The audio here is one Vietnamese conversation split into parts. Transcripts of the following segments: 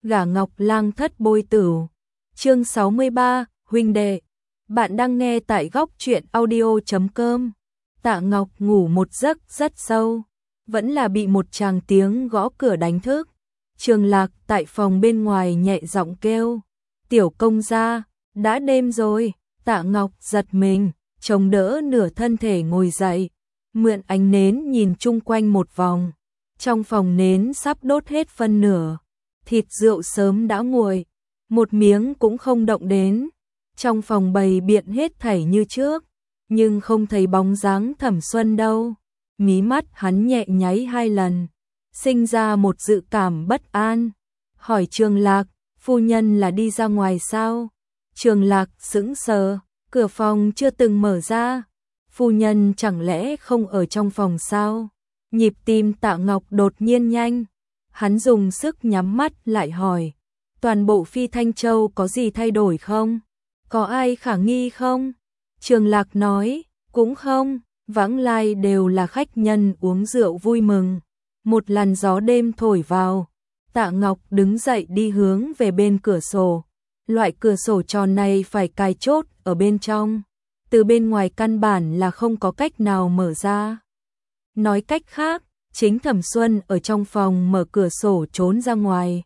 Gả Ngọc Lang thất bôi tửu. Chương 63, huynh đệ. Bạn đang nghe tại góc truyện audio.com. Tạ Ngọc ngủ một giấc rất sâu, vẫn là bị một tràng tiếng gõ cửa đánh thức. Trường Lạc tại phòng bên ngoài nhẹ giọng kêu, "Tiểu công gia, đã đêm rồi." Tạ Ngọc giật mình, chống đỡ nửa thân thể ngồi dậy, mượn ánh nến nhìn chung quanh một vòng. Trong phòng nến sắp đốt hết phân nửa, thịt rượu sớm đã nguội, một miếng cũng không động đến. Trong phòng bày biện hết thảy như trước, nhưng không thấy bóng dáng Thẩm Xuân đâu. Mí mắt hắn nhẹ nháy 2 lần, sinh ra một dự cảm bất an. Hỏi Trường Lạc, phu nhân là đi ra ngoài sao? Trường Lạc sững sờ, cửa phòng chưa từng mở ra. Phu nhân chẳng lẽ không ở trong phòng sao? Nhịp tim Tạ Ngọc đột nhiên nhanh. Hắn dùng sức nhắm mắt lại hỏi, toàn bộ Phi Thanh Châu có gì thay đổi không? Có ai khả nghi không? Trường Lạc nói, cũng không, vãng lai đều là khách nhân uống rượu vui mừng. Một làn gió đêm thổi vào, Tạ Ngọc đứng dậy đi hướng về bên cửa sổ. Loại cửa sổ tròn này phải cài chốt ở bên trong, từ bên ngoài căn bản là không có cách nào mở ra. Nói cách khác, chính Thẩm Xuân ở trong phòng mở cửa sổ trốn ra ngoài.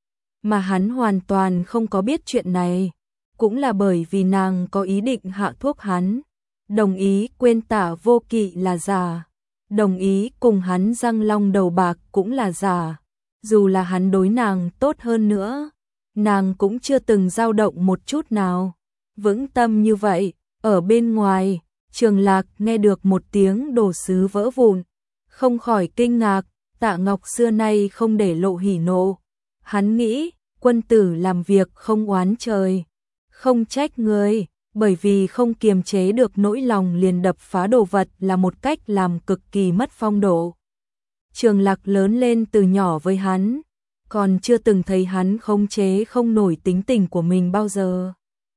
Mà hắn hoàn toàn không có biết chuyện này, cũng là bởi vì nàng có ý định hạ thuốc hắn, đồng ý quên Tạ Vô Kỵ là giả, đồng ý cùng hắn răng long đầu bạc cũng là giả. Dù là hắn đối nàng tốt hơn nữa, nàng cũng chưa từng dao động một chút nào. Vững tâm như vậy, ở bên ngoài, Trường Lạc nghe được một tiếng đồ sứ vỡ vụn, không khỏi kinh ngạc. Tạ Ngọc xưa nay không để lộ hỉ nộ. Hắn nghĩ, quân tử làm việc không oán trời, không trách người, bởi vì không kiềm chế được nỗi lòng liền đập phá đồ vật là một cách làm cực kỳ mất phong độ. Trường Lạc lớn lên từ nhỏ với hắn, còn chưa từng thấy hắn khống chế không nổi tính tình của mình bao giờ.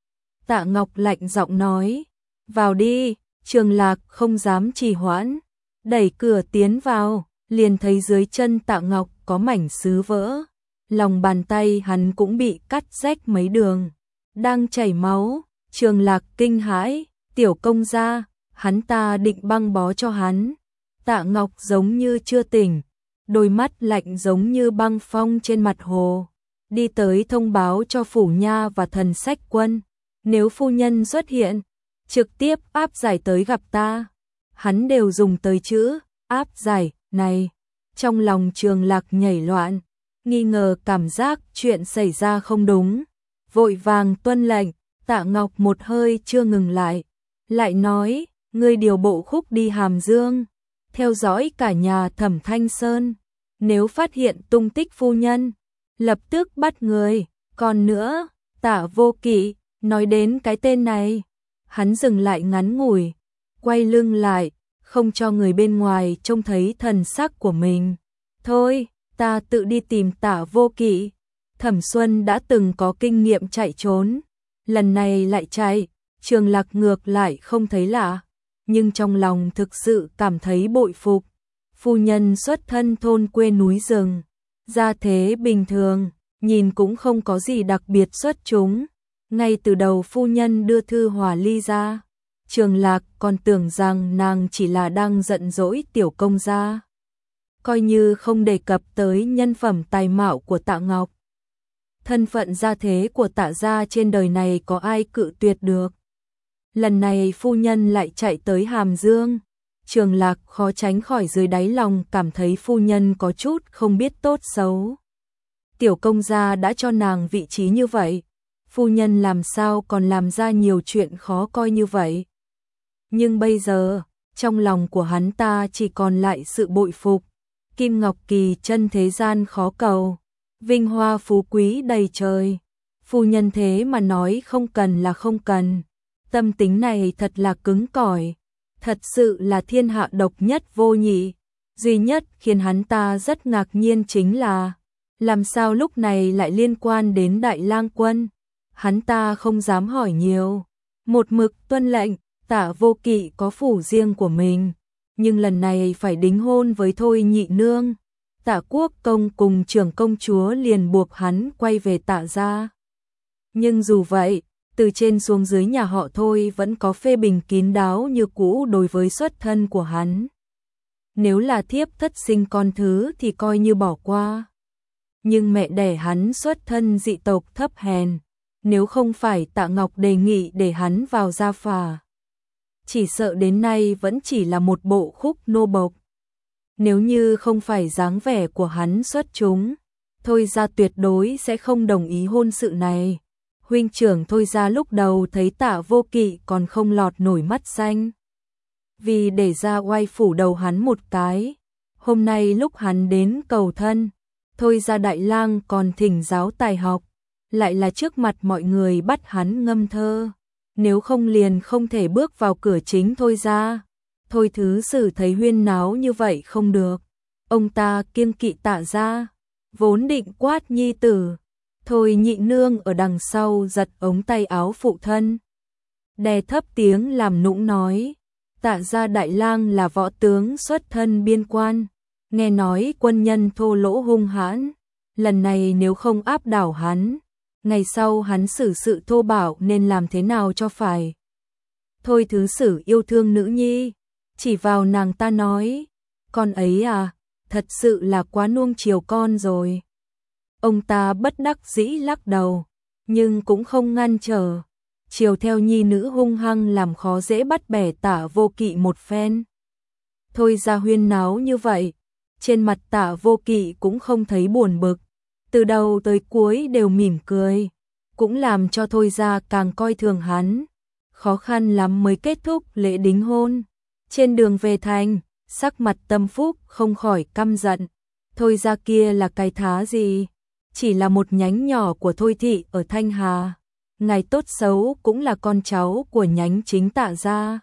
Tạ Ngọc lạnh giọng nói, vào đi. Trường Lạc không dám trì hoãn, đẩy cửa tiến vào, liền thấy dưới chân Tạ Ngọc có mảnh sứ vỡ. Lòng bàn tay hắn cũng bị cắt rách mấy đường, đang chảy máu. Trường Lạc kinh hãi, tiểu công gia, hắn ta định băng bó cho hắn. Tạ Ngọc giống như chưa tỉnh, đôi mắt lạnh giống như băng phong trên mặt hồ. Đi tới thông báo cho phủ nha và thần sách quân, nếu phu nhân xuất hiện, trực tiếp áp giải tới gặp ta. Hắn đều dùng tới chữ áp giải này. Trong lòng Trường Lạc nhảy loạn, nghi ngờ cảm giác chuyện xảy ra không đúng, vội vàng tuân lệnh. Tạ Ngọc một hơi chưa ngừng lại nói, ngươi điều bộ khúc đi Hàm Dương, theo dõi cả nhà Thẩm Thanh Sơn, nếu phát hiện tung tích phu nhân, lập tức bắt người. Còn nữa, Tạ Vô Kỵ, nói đến cái tên này, hắn dừng lại ngắn ngủi, quay lưng lại, không cho người bên ngoài trông thấy thần sắc của mình. Thôi, ta tự đi tìm Tạ Vô Kỵ. Thẩm Xuân đã từng có kinh nghiệm chạy trốn, lần này lại chạy. Trường Lạc ngược lại không thấy lạ, nhưng trong lòng thực sự cảm thấy bội phục. Phu nhân xuất thân thôn quê núi rừng, gia thế bình thường, nhìn cũng không có gì đặc biệt xuất chúng. Ngay từ đầu phu nhân đưa thư hòa ly ra, Trường Lạc còn tưởng rằng nàng chỉ là đang giận dỗi tiểu công gia, coi như không đề cập tới nhân phẩm tài mạo của Tạ Ngọc. Thân phận gia thế của Tạ gia trên đời này có ai cự tuyệt được. Lần này phu nhân lại chạy tới Hàm Dương, Trường Lạc khó tránh khỏi dưới đáy lòng cảm thấy phu nhân có chút không biết tốt xấu. Tiểu công gia đã cho nàng vị trí như vậy, phu nhân làm sao còn làm ra nhiều chuyện khó coi như vậy. Nhưng bây giờ, trong lòng của hắn ta chỉ còn lại sự bội phục. Kim ngọc kỳ chân thế gian khó cầu, vinh hoa phú quý đầy trời. Phu nhân thế mà nói không cần là không cần. Tâm tính này thật là cứng cỏi, thật sự là thiên hạ độc nhất vô nhị. Duy nhất khiến hắn ta rất ngạc nhiên chính là, làm sao lúc này lại liên quan đến Đại Lang Quân. Hắn ta không dám hỏi nhiều, một mực tuân lệnh. Tạ Vô Kỵ có phủ riêng của mình, nhưng lần này phải đính hôn với Thôi nhị nương. Tạ Quốc công cùng trưởng công chúa liền buộc hắn quay về Tạ gia. Nhưng dù vậy, từ trên xuống dưới nhà họ Thôi vẫn có phê bình kín đáo như cũ đối với xuất thân của hắn. Nếu là thiếp thất sinh con thứ thì coi như bỏ qua. Nhưng mẹ đẻ hắn xuất thân dị tộc thấp hèn, nếu không phải Tạ Ngọc đề nghị để hắn vào gia phả, chỉ sợ đến nay vẫn chỉ là một bộ khúc nô bộc. Nếu như không phải dáng vẻ của hắn xuất chúng, Thôi gia tuyệt đối sẽ không đồng ý hôn sự này. Huynh trưởng Thôi gia lúc đầu thấy Tạ Vô Kỵ còn không lọt nổi mắt xanh, vì để ra oai phủ đầu hắn một cái. Hôm nay lúc hắn đến cầu thân, Thôi gia đại lang còn thỉnh giáo tài học, lại là trước mặt mọi người bắt hắn ngâm thơ. Nếu không liền không thể bước vào cửa chính Thôi gia. Thôi thứ sử thấy huyên náo như vậy không được, ông ta kiêng kỵ Tạ gia, vốn định quát nhi tử. Thôi nhị nương ở đằng sau giật ống tay áo phụ thân, đè thấp tiếng làm nũng nói, Tạ gia đại lang là võ tướng xuất thân biên quan, nghe nói quân nhân thô lỗ hung hãn, lần này nếu không áp đảo hắn, ngày sau hắn xử sự thô bạo nên làm thế nào cho phải. Thôi thứ sử yêu thương nữ nhi, chỉ vào nàng ta nói, con ấy à, thật sự là quá nuông chiều con rồi. Ông ta bất đắc dĩ lắc đầu, nhưng cũng không ngăn trở, chiều theo nhi nữ hung hăng làm khó dễ bắt bẻ Tạ Vô Kỵ một phen. Thôi ra huyên náo như vậy, trên mặt Tạ Vô Kỵ cũng không thấy buồn bực, từ đầu tới cuối đều mỉm cười, cũng làm cho Thôi ra càng coi thường hắn. Khó khăn lắm mới kết thúc lễ đính hôn. Trên đường về thành, sắc mặt Tâm Phúc không khỏi căm giận. Thôi ra kia là cái thá gì? Chỉ là một nhánh nhỏ của Thôi thị ở Thanh Hà. Ngài tốt xấu cũng là con cháu của nhánh chính Tạ gia.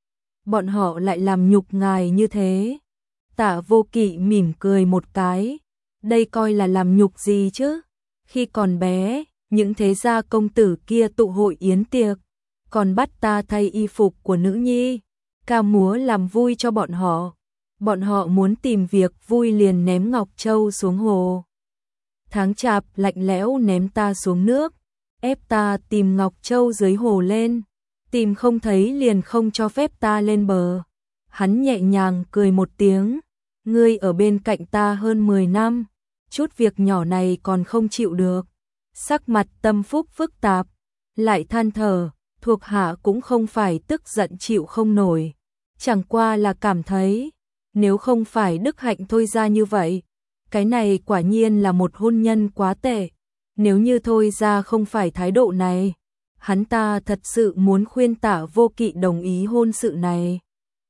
Bọn họ lại làm nhục ngài như thế. Tạ Vô Kỵ mỉm cười một cái. Đây coi là làm nhục gì chứ? Khi còn bé, những thế gia công tử kia tụ hội yến tiệc, còn bắt ta thay y phục của nữ nhi, ca múa làm vui cho bọn họ. Bọn họ muốn tìm việc vui liền ném ngọc châu xuống hồ. Tháng chạp lạnh lẽo ném ta xuống nước, ép ta tìm ngọc châu dưới hồ lên, tìm không thấy liền không cho phép ta lên bờ. Hắn nhẹ nhàng cười một tiếng, ngươi ở bên cạnh ta hơn 10 năm, chút việc nhỏ này còn không chịu được. Sắc mặt Tâm Phúc phức tạp, lại than thở, thuộc hạ cũng không phải tức giận chịu không nổi, chẳng qua là cảm thấy, nếu không phải đức hạnh Thôi ra như vậy, cái này quả nhiên là một hôn nhân quá tệ. Nếu như Thôi ra không phải thái độ này, hắn ta thật sự muốn khuyên Tạ Vô Kỵ đồng ý hôn sự này.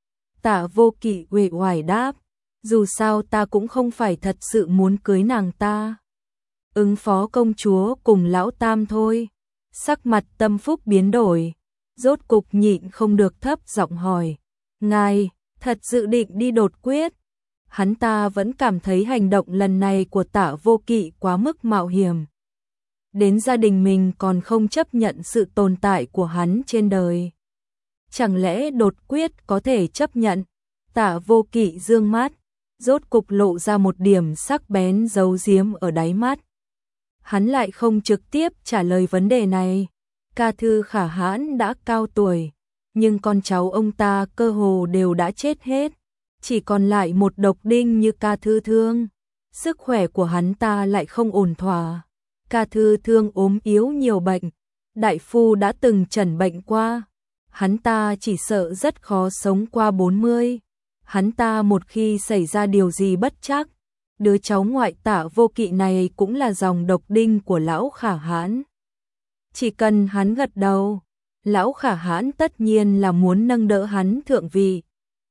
Tạ Vô Kỵ uể oải đáp, dù sao ta cũng không phải thật sự muốn cưới nàng ta. Ứng phó công chúa cùng lão tam thôi. Sắc mặt Tâm Phúc biến đổi, rốt cục nhịn không được thấp giọng hỏi, ngài thật dự định đi đột quyết? Hắn ta vẫn cảm thấy hành động lần này của Tạ Vô Kỵ quá mức mạo hiểm. Đến gia đình mình còn không chấp nhận sự tồn tại của hắn trên đời. Chẳng lẽ đột quyết có thể chấp nhận? Tạ Vô Kỵ dương mắt, rốt cục lộ ra một điểm sắc bén giấu giếm ở đáy mắt. Hắn lại không trực tiếp trả lời vấn đề này. Ca Thư Khả Hãn đã cao tuổi, nhưng con cháu ông ta cơ hồ đều đã chết hết, chỉ còn lại một độc đinh như Ca Thư Thương. Sức khỏe của hắn ta lại không ổn thỏa. Ca Thư Thương ốm yếu nhiều bệnh, đại phu đã từng chẩn bệnh qua, hắn ta chỉ sợ rất khó sống qua 40. Hắn ta một khi xảy ra điều gì bất trắc, đứa cháu ngoại Tạ Vô Kỵ này cũng là dòng độc đinh của lão Khả Hãn. Chỉ cần hắn gật đầu, lão Khả Hãn tất nhiên là muốn nâng đỡ hắn thượng vị.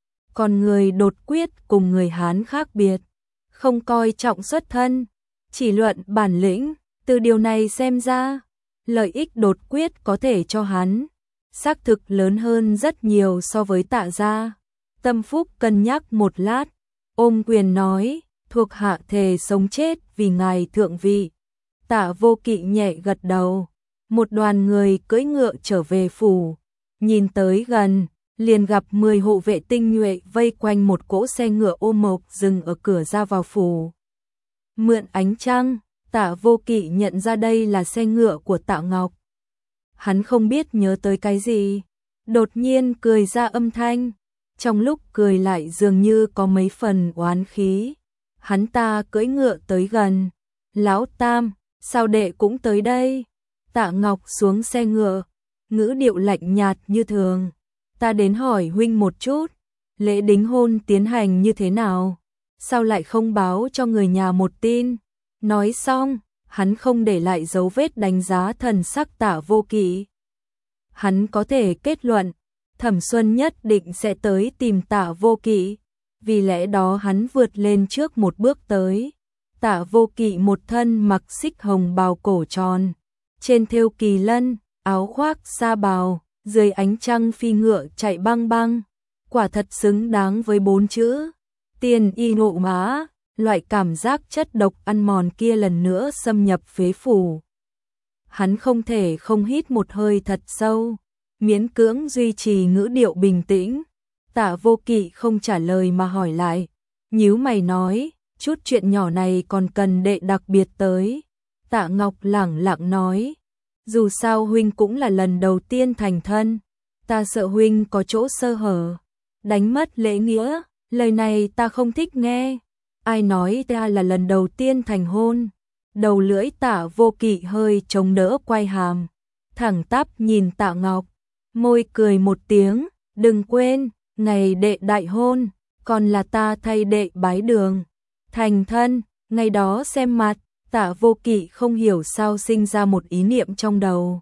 Còn người đột quyết cùng người Hán khác biệt, không coi trọng xuất thân, chỉ luận bản lĩnh. Từ điều này xem ra, lợi ích đột quyết có thể cho hắn xác thực lớn hơn rất nhiều so với Tạ gia. Tâm Phúc cân nhắc một lát, ôm quyền nói, thuộc hạ thề sống chết vì ngài thượng vị. Tạ Vô Kỵ nhẹ gật đầu. Một đoàn người cưỡi ngựa trở về phủ, nhìn tới gần, liền gặp 10 hộ vệ tinh nhuệ vây quanh một cỗ xe ngựa ô mộc dừng ở cửa ra vào phủ. Mượn ánh trăng, Tạ Vô Kỵ nhận ra đây là xe ngựa của Tạ Ngọc. Hắn không biết nhớ tới cái gì, đột nhiên cười ra âm thanh, trong lúc cười lại dường như có mấy phần oán khí. Hắn ta cưỡi ngựa tới gần. Lão Tam, sao đệ cũng tới đây? Tạ Ngọc xuống xe ngựa, ngữ điệu lạnh nhạt như thường. Ta đến hỏi huynh một chút, lễ đính hôn tiến hành như thế nào? Sao lại không báo cho người nhà một tin? Nói xong, hắn không để lại dấu vết đánh giá thần sắc Tạ Vô Kỵ. Hắn có thể kết luận, Thẩm Xuân nhất định sẽ tới tìm Tạ Vô Kỵ, vì lẽ đó hắn vượt lên trước một bước tới. Tạ Vô Kỵ một thân mặc xích hồng bào cổ tròn, trên thêu kỳ lân, áo khoác sa bào, dưới ánh trăng phi ngựa chạy băng băng, quả thật xứng đáng với 4 chữ tiền y ngộ mã. Loại cảm giác chất độc ăn mòn kia lần nữa xâm nhập phế phủ. Hắn không thể không hít một hơi thật sâu, miễn cưỡng duy trì ngữ điệu bình tĩnh. Tạ Vô Kỵ không trả lời mà hỏi lại, nhíu mày nói, chút chuyện nhỏ này còn cần đệ đặc biệt tới. Tạ Ngọc lẳng lặng nói, dù sao huynh cũng là lần đầu tiên thành thân, ta sợ huynh có chỗ sơ hở, đánh mất lễ nghĩa, lời này ta không thích nghe. Ai nói ta là lần đầu tiên thành hôn? Đầu lưỡi Tạ Vô Kỵ hơi chống đỡ quay hàm, thẳng tắp nhìn Tạ Ngọc, môi cười một tiếng, đừng quên, ngày đệ đại hôn, còn là ta thay đệ bái đường. Thành thân, ngày đó xem mặt. Tạ Vô Kỵ không hiểu sao sinh ra một ý niệm trong đầu.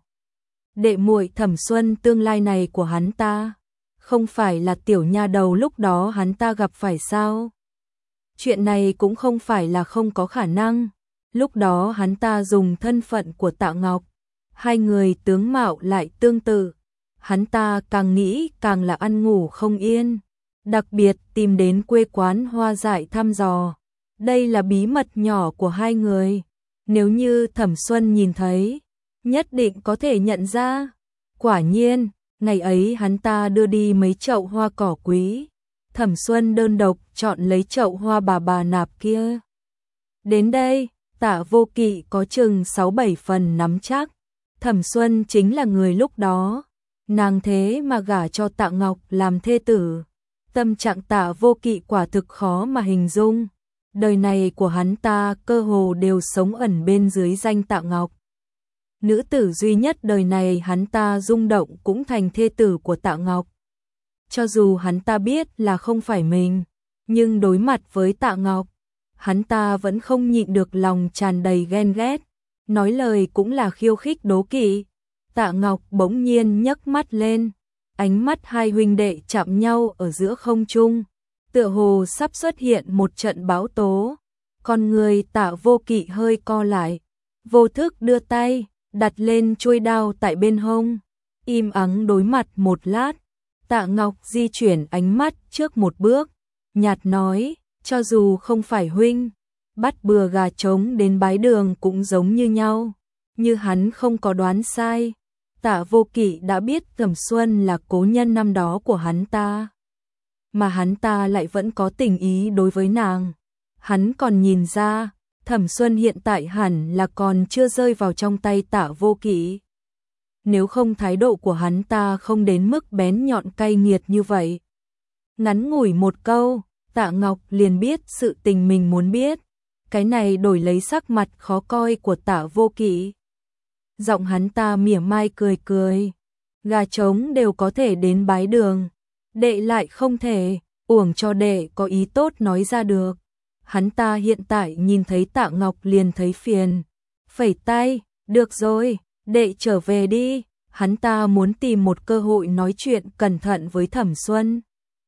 Đệ muội Thẩm Xuân tương lai này của hắn ta, không phải là tiểu nha đầu lúc đó hắn ta gặp phải sao? Chuyện này cũng không phải là không có khả năng. Lúc đó hắn ta dùng thân phận của Tạ Ngọc, hai người tướng mạo lại tương tự. Hắn ta càng nghĩ càng là ăn ngủ không yên, đặc biệt tìm đến quê quán Hoa Dại thăm dò. Đây là bí mật nhỏ của hai người, nếu như Thẩm Xuân nhìn thấy, nhất định có thể nhận ra. Quả nhiên, ngày ấy hắn ta đưa đi mấy chậu hoa cỏ quý, Thẩm Xuân đơn độc chọn lấy chậu hoa bà nạp kia. Đến đây, Tạ Vô Kỵ có chừng 6-7 phần nắm chắc, Thẩm Xuân chính là người lúc đó. Nàng thế mà gả cho Tạ Ngọc làm thê tử. Tâm trạng Tạ Vô Kỵ quả thực khó mà hình dung. Đời này của hắn ta cơ hồ đều sống ẩn bên dưới danh Tạ Ngọc. Nữ tử duy nhất đời này hắn ta rung động cũng thành thê tử của Tạ Ngọc. Cho dù hắn ta biết là không phải mình, nhưng đối mặt với Tạ Ngọc, hắn ta vẫn không nhịn được lòng tràn đầy ghen ghét, nói lời cũng là khiêu khích đố kỵ. Tạ Ngọc bỗng nhiên nhấc mắt lên, ánh mắt hai huynh đệ chạm nhau ở giữa không trung, tựa hồ sắp xuất hiện một trận bão tố. Con người Tạ Vô Kỵ hơi co lại, vô thức đưa tay đặt lên chuôi đao tại bên hông, im ắng đối mặt một lát. Tạ Ngọc di chuyển ánh mắt trước một bước, nhạt nói, cho dù không phải huynh, bắt bừa gà trống đến bái đường cũng giống như nhau. Như hắn không có đoán sai, Tạ Vô Kỵ đã biết Thẩm Xuân là cố nhân năm đó của hắn ta, mà hắn ta lại vẫn có tình ý đối với nàng. Hắn còn nhìn ra, Thẩm Xuân hiện tại hẳn là còn chưa rơi vào trong tay Tạ Vô Kỵ. Nếu không thái độ của hắn ta không đến mức bén nhọn cay nghiệt như vậy. Ngắn ngủi một câu, Tạ Ngọc liền biết sự tình mình muốn biết. Cái này đổi lấy sắc mặt khó coi của Tạ Vô Kỵ. Giọng hắn ta mỉa mai cười cười. Gà trống đều có thể đến bái đường, đệ lại không thể, uổng cho đệ có ý tốt nói ra được. Hắn ta hiện tại nhìn thấy Tạ Ngọc liền thấy phiền. Phẩy tay, được rồi, đệ trở về đi. Hắn ta muốn tìm một cơ hội nói chuyện cẩn thận với Thẩm Xuân.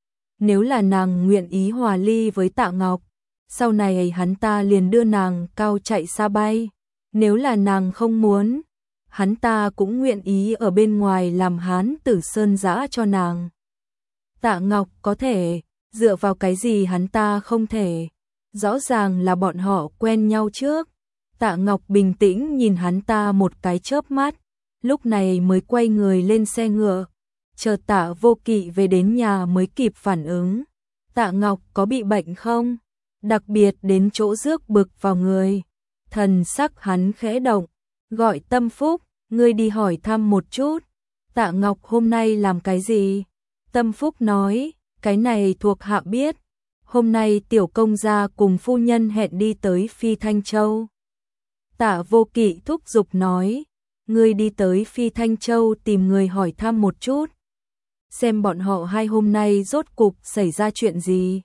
Nếu là nàng nguyện ý hòa ly với Tạ Ngọc, sau này hắn ta liền đưa nàng cao chạy xa bay. Nếu là nàng không muốn, hắn ta cũng nguyện ý ở bên ngoài làm hán tử sơn dã cho nàng. Tạ Ngọc có thể, dựa vào cái gì hắn ta không thể? Rõ ràng là bọn họ quen nhau trước. Tạ Ngọc bình tĩnh nhìn hắn ta một cái chớp mắt, lúc này mới quay người lên xe ngựa. Chờ Tạ Vô Kỵ về đến nhà mới kịp phản ứng. Tạ Ngọc có bị bệnh không? đặc biệt đến chỗ rước bực vào người. Thần sắc hắn khẽ động, gọi Tâm Phúc, ngươi đi hỏi thăm một chút, Tạ Ngọc hôm nay làm cái gì? Tâm Phúc nói, cái này thuộc hạ biết, hôm nay tiểu công gia cùng phu nhân hẹn đi tới Phi Thanh Châu. Tạ Vô Kỵ thúc giục nói, ngươi đi tới Phi Thanh Châu tìm người hỏi thăm một chút, xem bọn họ hai hôm nay rốt cục xảy ra chuyện gì.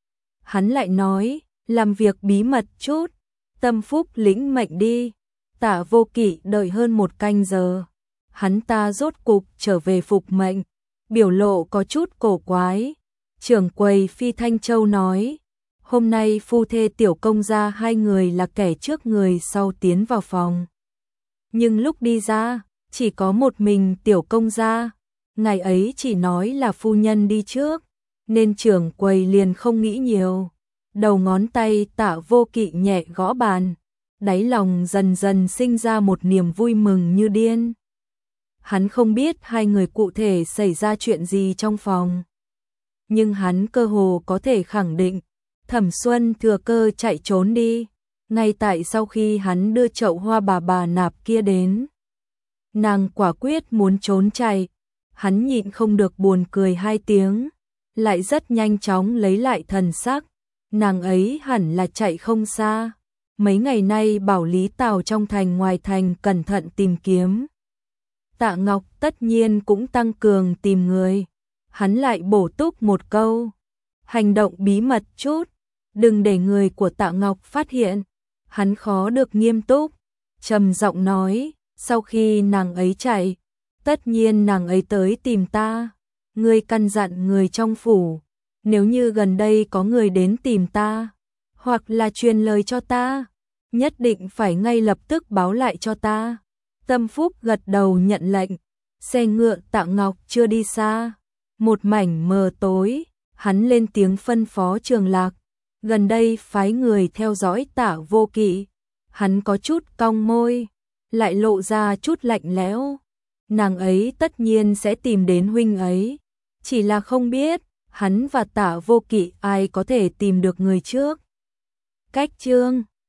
Hắn lại nói, làm việc bí mật chút. Tâm Phúc lĩnh mệnh đi. Tạ Vô Kỵ đợi hơn 1 canh giờ, hắn ta rốt cục trở về phục mệnh, biểu lộ có chút cổ quái. Trưởng quầy Phi Thanh Châu nói, hôm nay phu thê tiểu công gia hai người là kẻ trước người sau tiến vào phòng. Nhưng lúc đi ra, chỉ có một mình tiểu công gia, ngày ấy chỉ nói là phu nhân đi trước, nên trưởng quầy liền không nghĩ nhiều. Đầu ngón tay Tạ Vô Kỵ nhẹ gõ bàn, đáy lòng dần dần sinh ra một niềm vui mừng như điên. Hắn không biết hai người cụ thể xảy ra chuyện gì trong phòng, nhưng hắn cơ hồ có thể khẳng định, Thẩm Xuân thừa cơ chạy trốn đi, ngay tại sau khi hắn đưa chậu hoa bà nạp kia đến. Nàng quả quyết muốn trốn chạy, hắn nhịn không được buồn cười 2 tiếng, lại rất nhanh chóng lấy lại thần sắc, nàng ấy hẳn là chạy không xa. Mấy ngày nay bảo Lý Tào trong thành ngoài thành cẩn thận tìm kiếm. Tạ Ngọc tất nhiên cũng tăng cường tìm người. Hắn lại bổ túc một câu, hành động bí mật chút, đừng để người của Tạ Ngọc phát hiện. Hắn khó được nghiêm túc, trầm giọng nói, sau khi nàng ấy chạy, tất nhiên nàng ấy tới tìm ta. Ngươi căn dặn người trong phủ, nếu như gần đây có người đến tìm ta, hoặc là truyền lời cho ta, nhất định phải ngay lập tức báo lại cho ta. Tâm Phúc gật đầu nhận lệnh. Xe ngựa Tạ Ngọc chưa đi xa, một mảnh mờ tối, hắn lên tiếng phân phó Trường Lạc, gần đây phái người theo dõi Tạ Vô Kỵ. Hắn có chút cong môi, lại lộ ra chút lạnh lẽo. Nàng ấy tất nhiên sẽ tìm đến huynh ấy, chỉ là không biết hắn và Tạ Vô Kỵ ai có thể tìm được người trước. Cách chương